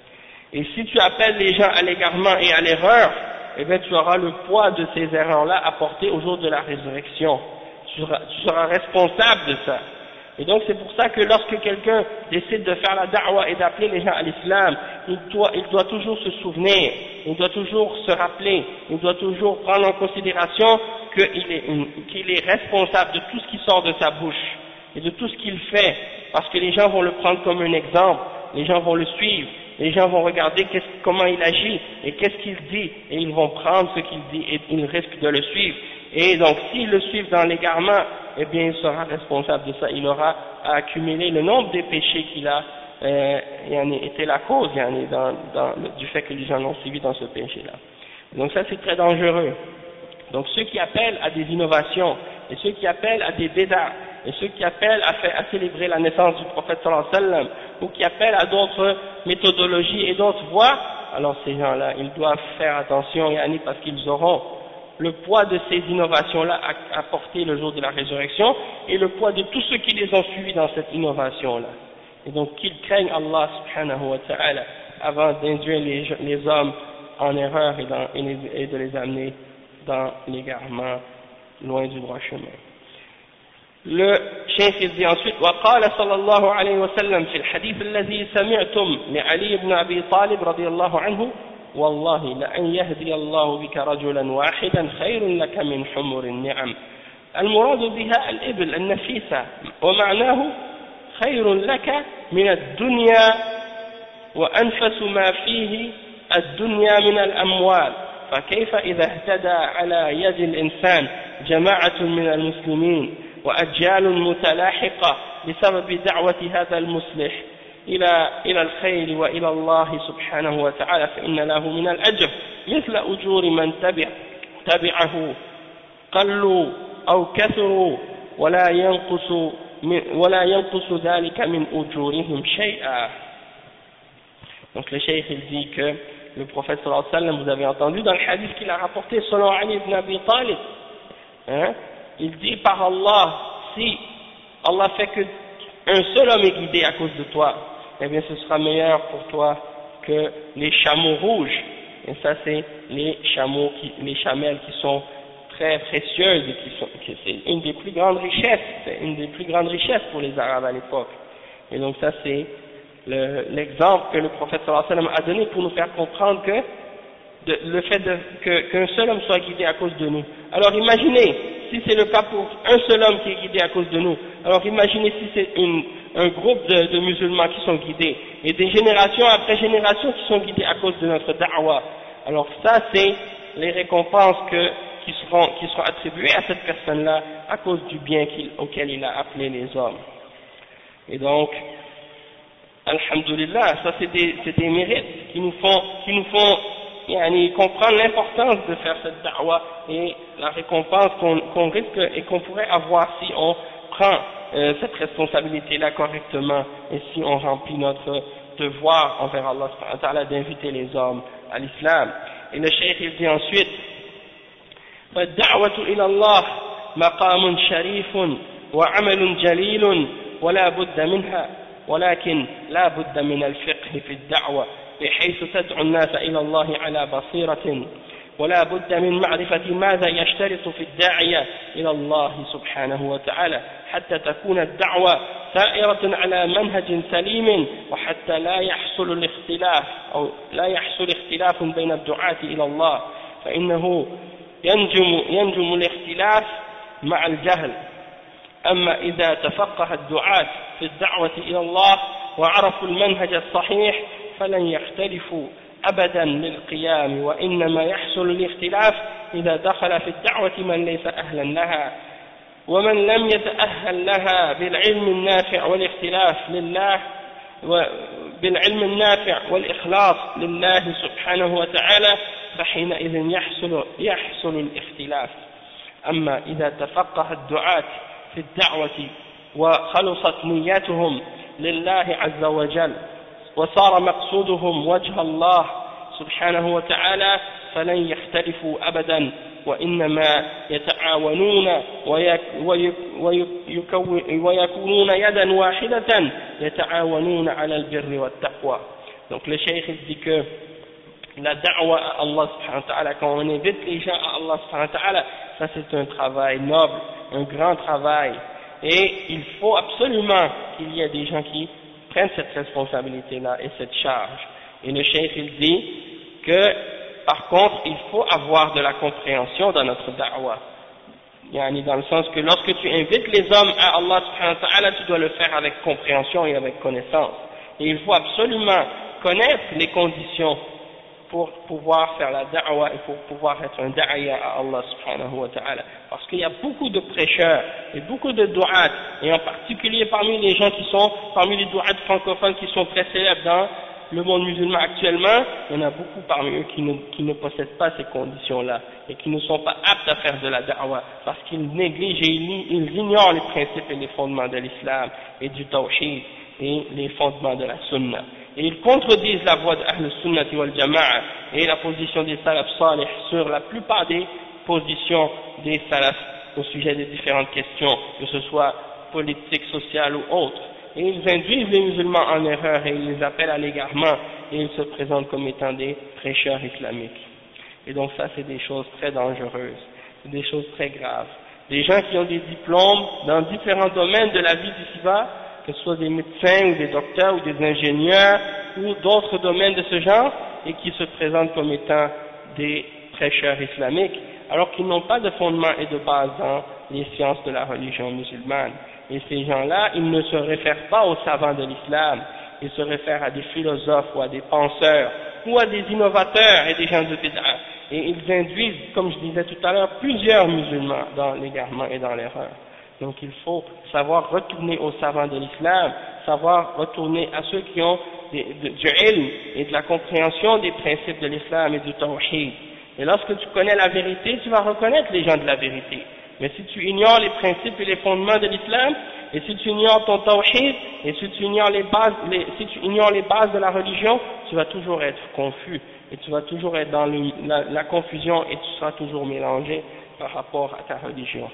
Et si tu appelles les gens à l'égarement et à l'erreur, eh bien tu auras le poids de ces erreurs-là à porter au jour de la résurrection. Tu seras, tu seras responsable de ça. Et donc c'est pour ça que lorsque quelqu'un décide de faire la da'wah et d'appeler les gens à l'islam, il doit, il doit toujours se souvenir, il doit toujours se rappeler, il doit toujours prendre en considération qu'il est, qu'il est responsable de tout ce qui sort de sa bouche et de tout ce qu'il fait, parce que les gens vont le prendre comme un exemple, les gens vont le suivre, les gens vont regarder comment il agit et qu'est-ce qu'il dit, et ils vont prendre ce qu'il dit et ils risquent de le suivre. Et donc s'ils le suivent dans l'égarement, eh bien il sera responsable de ça, il aura à accumuler le nombre des péchés qu'il a euh, été la cause dans, dans, du fait que les gens l'ont suivi dans ce péché-là. Donc ça c'est très dangereux. Donc ceux qui appellent à des innovations, et ceux qui appellent à des bédas, et ceux qui appellent à, faire, à célébrer la naissance du prophète sallallahu alayhi wa sallam, ou qui appellent à d'autres méthodologies et d'autres voies, alors ces gens-là, ils doivent faire attention, yani, parce qu'ils auront le poids de ces innovations-là à, à porter le jour de la résurrection, et le poids de tous ceux qui les ont suivis dans cette innovation-là. Et donc qu'ils craignent Allah subhanahu wa ta'ala avant d'induire les, les hommes en erreur et, dans, et, les, et de les amener dans l'égarement loin du droit chemin. Le cheikh il dit ensuite وقال صلى الله عليه وسلم في الحديث الذي سمعتم لعلي بن أبي طالب رضي الله عنه والله لأن يهدي الله بك رجلا واحدا خير لك من حمر النعم. المراد بها الإبل النفيسة، ومعناه خير لك من الدنيا وأنفس ما فيه الدنيا من الأموال، فكيف إذا اهتدى على يد الإنسان جماعة من المسلمين وأجيال متلاحقة بسبب دعوة هذا المصلح إلى إلى الخير وإلى الله سبحانه وتعالى فإن له من الأجر مثل أجور من تبع تبعه قلوا أو كثروا ولا ينقص ولا ينقص ذلك من أجورهم شيئا. Donc le cheikh il dit que le prophète sallallahu alayhi wa sallam, vous avez entendu dans le hadith qu'il a rapporté selon Ali ibn Abi Talib, hein, il dit par Allah, si Allah fait que un seul homme est guidé à cause de toi, eh bien ce sera meilleur pour toi que les chameaux rouges. Et ça c'est les chameaux, qui, les chamelles qui sont très précieuses et qui sont, qui c'est une des plus grandes richesses, c'est une des plus grandes richesses pour les Arabes à l'époque. Et donc ça c'est le, l'exemple que le prophète sallallahu alayhi wa sallam a donné pour nous faire comprendre que de, le fait de, que, qu'un seul homme soit guidé à cause de nous. Alors imaginez, si c'est le cas pour un seul homme qui est guidé à cause de nous, alors imaginez si c'est une, un groupe de, de musulmans qui sont guidés, et des générations après générations qui sont guidés à cause de notre da'wah. Alors ça c'est les récompenses que, qui, seront, qui seront attribuées à cette personne-là à cause du bien qu'il, auquel il a appelé les hommes. Et donc, alhamdulillah, ça c'est des, c'est des mérites qui nous font, qui nous font yani, comprendre l'importance de faire cette da'wah et la récompense qu'on, qu'on risque et qu'on pourrait avoir si on prend euh, cette responsabilité-là correctement et si on remplit notre devoir envers Allah subhanahu wa ta'ala d'inviter les hommes à l'islam. Et le cheikh il dit ensuite فالدعوة إلى الله مقام شريف وعمل جليل ولا بد منها ولكن لا بد من الفقه في الدعوة بحيث تدعو الناس إلى الله على بصيرة ولا بد من معرفة ماذا يشترط في الداعية إلى الله سبحانه وتعالى حتى تكون الدعوة سائرة على منهج سليم وحتى لا يحصل الاختلاف أو لا يحصل اختلاف بين الدعاة إلى الله فإنه ينجم, ينجم الاختلاف مع الجهل. أما إذا تفقه الدعاة في الدعوة إلى الله وعرفوا المنهج الصحيح فلن يختلفوا أبدا للقيام وإنما يحصل الاختلاف إذا دخل في الدعوة من ليس أهلا لها ومن لم يتأهل لها بالعلم النافع والاختلاف لله بالعلم النافع والإخلاص لله سبحانه وتعالى فحينئذ يحصل, يحصل الاختلاف. أما إذا تفقه الدعاة في الدعوة وخلصت نيتهم لله عز وجل وصار مقصودهم وجه الله سبحانه وتعالى فلن يختلفوا أبدا وإنما يتعاونون ويكونون يدا واحدة يتعاونون على البر والتقوى. Donc le cheikh dit que la da'wa à Allah subhanahu wa ta'ala, quand on invite les gens à Allah subhanahu wa ta'ala, ça c'est un travail noble, un grand travail, et il faut absolument qu'il y ait des gens qui prennent cette responsabilité-là et cette charge. Et le cheikh il dit que par contre il faut avoir de la compréhension dans notre da'wa, yani dans le sens que lorsque tu invites les hommes à Allah subhanahu wa ta'ala, tu dois le faire avec compréhension et avec connaissance, et il faut absolument connaître les conditions pour pouvoir faire la da'wa et pour pouvoir être un da'aya à Allah subhanahu wa ta'ala, parce qu'il y a beaucoup de prêcheurs et beaucoup de du'at, et en particulier parmi les gens qui sont, parmi les du'at francophones qui sont très célèbres dans le monde musulman actuellement, il y en a beaucoup parmi eux qui ne, qui ne possèdent pas ces conditions-là et qui ne sont pas aptes à faire de la da'wa parce qu'ils négligent et ils ignorent les principes et les fondements de l'islam et du tawhid et les fondements de la sunna. Et ils contredisent la voie de Ahl Sunnati wal Jama'a et la position des salaf salih sur la plupart des positions des salaf au sujet des différentes questions, que ce soit politique, sociale ou autre. Et ils induisent les musulmans en erreur et ils les appellent à l'égarement et ils se présentent comme étant des prêcheurs islamiques. Et donc ça c'est des choses très dangereuses, c'est des choses très graves. Des gens qui ont des diplômes dans différents domaines de la vie d'ici-bas, que ce soit des médecins ou des docteurs ou des ingénieurs ou d'autres domaines de ce genre, et qui se présentent comme étant des prêcheurs islamiques, alors qu'ils n'ont pas de fondement et de base dans les sciences de la religion musulmane. Et ces gens-là, ils ne se réfèrent pas aux savants de l'islam, ils se réfèrent à des philosophes ou à des penseurs ou à des innovateurs et des gens de bid'a. Et ils induisent, comme je disais tout à l'heure, plusieurs musulmans dans l'égarement et dans l'erreur. Donc il faut savoir retourner aux savants de l'islam, savoir retourner à ceux qui ont des, de, du ilm et de la compréhension des principes de l'islam et du tawhid. Et lorsque tu connais la vérité, tu vas reconnaître les gens de la vérité. Mais si tu ignores les principes et les fondements de l'islam, et si tu ignores ton tawhid, et si tu ignores les bases, les, si tu ignores les bases de la religion, tu vas toujours être confus, et tu vas toujours être dans le, la, la confusion, et tu seras toujours mélangé par rapport à ta religion.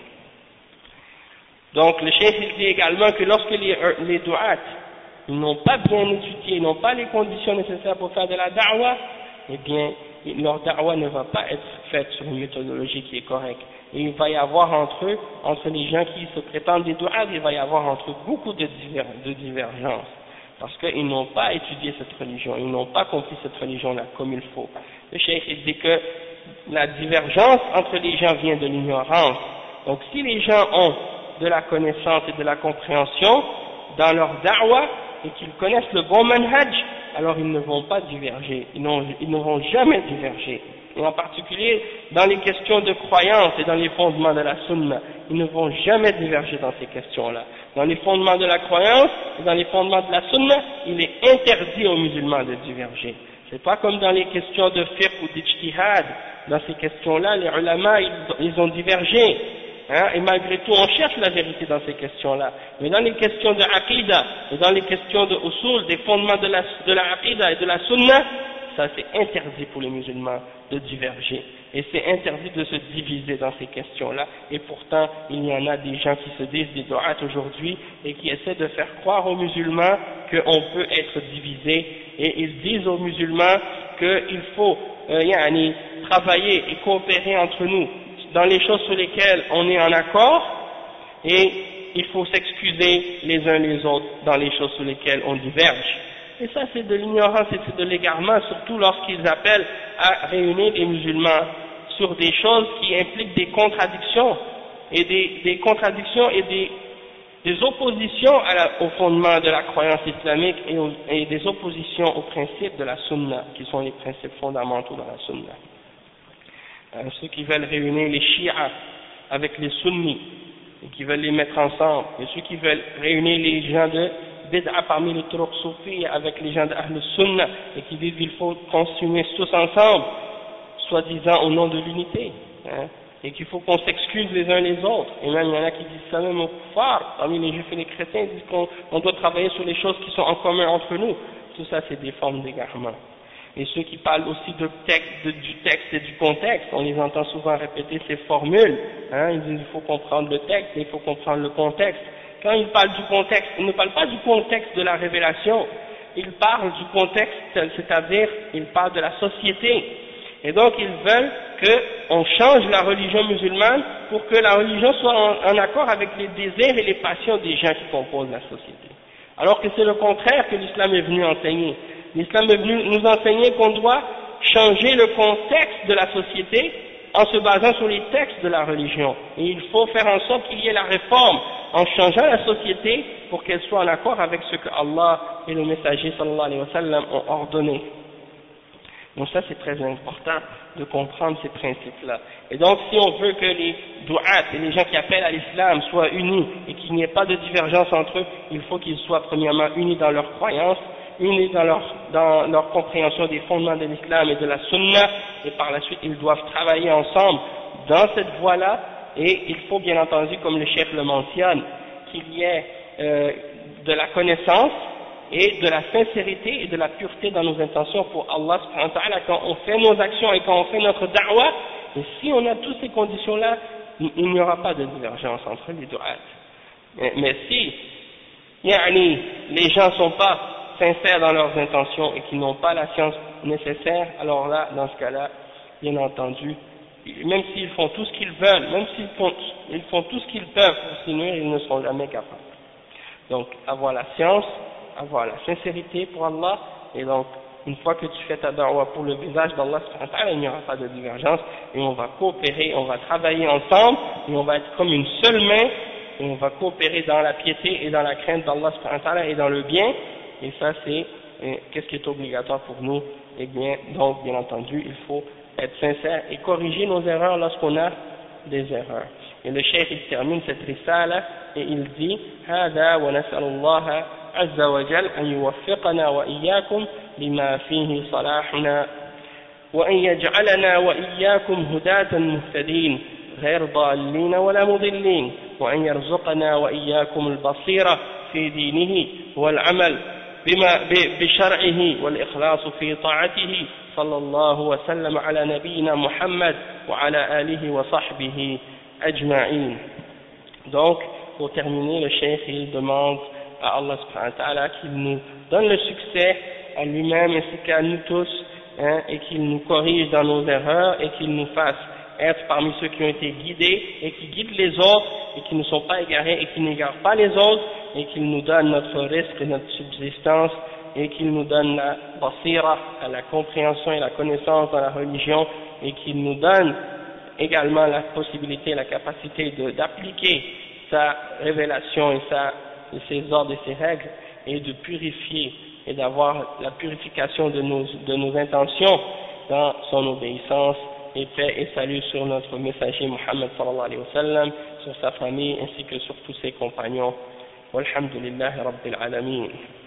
Donc le cheikh il dit également que lorsque les, les du'at n'ont pas bien étudié, n'ont pas les conditions nécessaires pour faire de la da'wa, eh bien leur da'wa ne va pas être faite sur une méthodologie qui est correcte. Et il va y avoir entre eux, entre les gens qui se prétendent des du'at, il va y avoir entre eux beaucoup de, diver, de divergences, parce qu'ils n'ont pas étudié cette religion, ils n'ont pas compris cette religion-là comme il faut. Le cheikh il dit que la divergence entre les gens vient de l'ignorance. Donc si les gens ont de la connaissance et de la compréhension dans leur da'wa et qu'ils connaissent le bon manhaj, alors ils ne vont pas diverger, ils, ils ne vont jamais diverger. Et en particulier dans les questions de croyance et dans les fondements de la sunna, ils ne vont jamais diverger dans ces questions-là. Dans les fondements de la croyance et dans les fondements de la sunna, il est interdit aux musulmans de diverger. C'est pas comme dans les questions de fiqh ou d'ijtihad. Dans ces questions-là, les ulama, ils, ils ont divergé. Hein, et malgré tout, on cherche la vérité dans ces questions-là. Mais dans les questions de aqidah et dans les questions de usul, des fondements de la, de la aqidah et de la sunna, ça c'est interdit pour les musulmans de diverger. Et c'est interdit de se diviser dans ces questions-là. Et pourtant, il y en a des gens qui se disent des du'at aujourd'hui et qui essaient de faire croire aux musulmans qu'on peut être divisé. Et ils disent aux musulmans qu'il faut euh, yani, travailler et coopérer entre nous dans les choses sur lesquelles on est en accord, et il faut s'excuser les uns les autres dans les choses sur lesquelles on diverge. Et ça c'est de l'ignorance et c'est de l'égarement, surtout lorsqu'ils appellent à réunir les musulmans sur des choses qui impliquent des contradictions, et des, des contradictions et des, des oppositions à la, au fondement de la croyance islamique et, au, et des oppositions aux principes de la sunna, qui sont les principes fondamentaux dans la sunna. Euh, ceux qui veulent réunir les chiites avec les sunnis, et qui veulent les mettre ensemble, et ceux qui veulent réunir les gens de bid'a parmi les turuq soufis avec les gens d'Ahl Sunna, et qui disent qu'il faut consommer tous ensemble, soi-disant au nom de l'unité, hein, et qu'il faut qu'on s'excuse les uns les autres, et même il y en a qui disent ça même aux kuffars, parmi les juifs et les chrétiens, ils disent qu'on on doit travailler sur les choses qui sont en commun entre nous. Tout ça c'est des formes d'égarement. Et ceux qui parlent aussi de texte, de, du texte et du contexte, on les entend souvent répéter ces formules, hein, ils disent il faut comprendre le texte et il faut comprendre le contexte. Quand ils parlent du contexte, ils ne parlent pas du contexte de la révélation, ils parlent du contexte, c'est-à-dire ils parlent de la société. Et donc ils veulent qu'on change la religion musulmane pour que la religion soit en, en accord avec les désirs et les passions des gens qui composent la société. Alors que c'est le contraire que l'islam est venu enseigner. L'islam est venu nous enseigner qu'on doit changer le contexte de la société en se basant sur les textes de la religion. Et il faut faire en sorte qu'il y ait la réforme en changeant la société pour qu'elle soit en accord avec ce que Allah et le messager sallallahu alayhi wa sallam ont ordonné. Donc ça c'est très important de comprendre ces principes-là. Et donc si on veut que les du'at et les gens qui appellent à l'islam soient unis et qu'il n'y ait pas de divergence entre eux, il faut qu'ils soient premièrement unis dans leurs croyances, unis dans leur, dans leur compréhension des fondements de l'islam et de la sunna, et par la suite ils doivent travailler ensemble dans cette voie-là, et il faut bien entendu, comme le chef le mentionne, qu'il y ait euh, de la connaissance et de la sincérité et de la pureté dans nos intentions pour Allah subhanahu wa ta'ala quand on fait nos actions et quand on fait notre da'wah. Et si on a toutes ces conditions-là, il n'y aura pas de divergence entre les du'at. Mais, mais si yani, les gens ne sont pas sincères dans leurs intentions et qu'ils n'ont pas la science nécessaire, alors là, dans ce cas-là, bien entendu, même s'ils font tout ce qu'ils veulent, même s'ils font, ils font tout ce qu'ils peuvent pour s'y nuire, ils ne seront jamais capables. Donc, avoir la science, avoir la sincérité pour Allah, et donc, une fois que tu fais ta da'wah pour le visage d'Allah, il n'y aura pas de divergence, et on va coopérer, on va travailler ensemble, et on va être comme une seule main, et on va coopérer dans la piété et dans la crainte d'Allah et dans le bien, et ça c'est, qu'est-ce qui est obligatoire pour nous? Eh bien, donc, bien entendu, il faut être sincère et corriger nos erreurs lorsqu'on a des erreurs. Et le cheikh il termine cette risala et il dit هذا ونسأل الله عز وجل أن يوفقنا وإياكم لما فيه صلاحنا وأن يجعلنا وإياكم هداة مهتدين غير ضالين ولا مضلين وأن يرزقنا وإياكم البصيرة في دينه والعمل بما بشرعه والإخلاص في طاعته صلى الله وسلم على نبينا محمد وعلى آله وصحبه أجمعين. Donc, pour terminer, le cheikh il demande à Allah subhanahu wa ta'ala qu'il nous donne le succès à lui-même ainsi qu'à nous tous, hein, et qu'il nous corrige dans nos erreurs et qu'il nous fasse être parmi ceux qui ont été guidés et qui guident les autres et qui ne sont pas égarés et qui n'égarent pas les autres, et qu'il nous donne notre risque et notre subsistance, et qu'il nous donne la basira, la compréhension et la connaissance dans la religion, et qu'il nous donne également la possibilité, la capacité d'appliquer sa révélation et, sa, et ses ordres et ses règles, et de purifier et d'avoir la purification de nos, de nos intentions dans son obéissance, et paix et salut sur notre messager Muhammad sallallahu alayhi wa sallam, sur sa famille ainsi que sur tous ses compagnons. Walhamdulillahi rabbil alamin.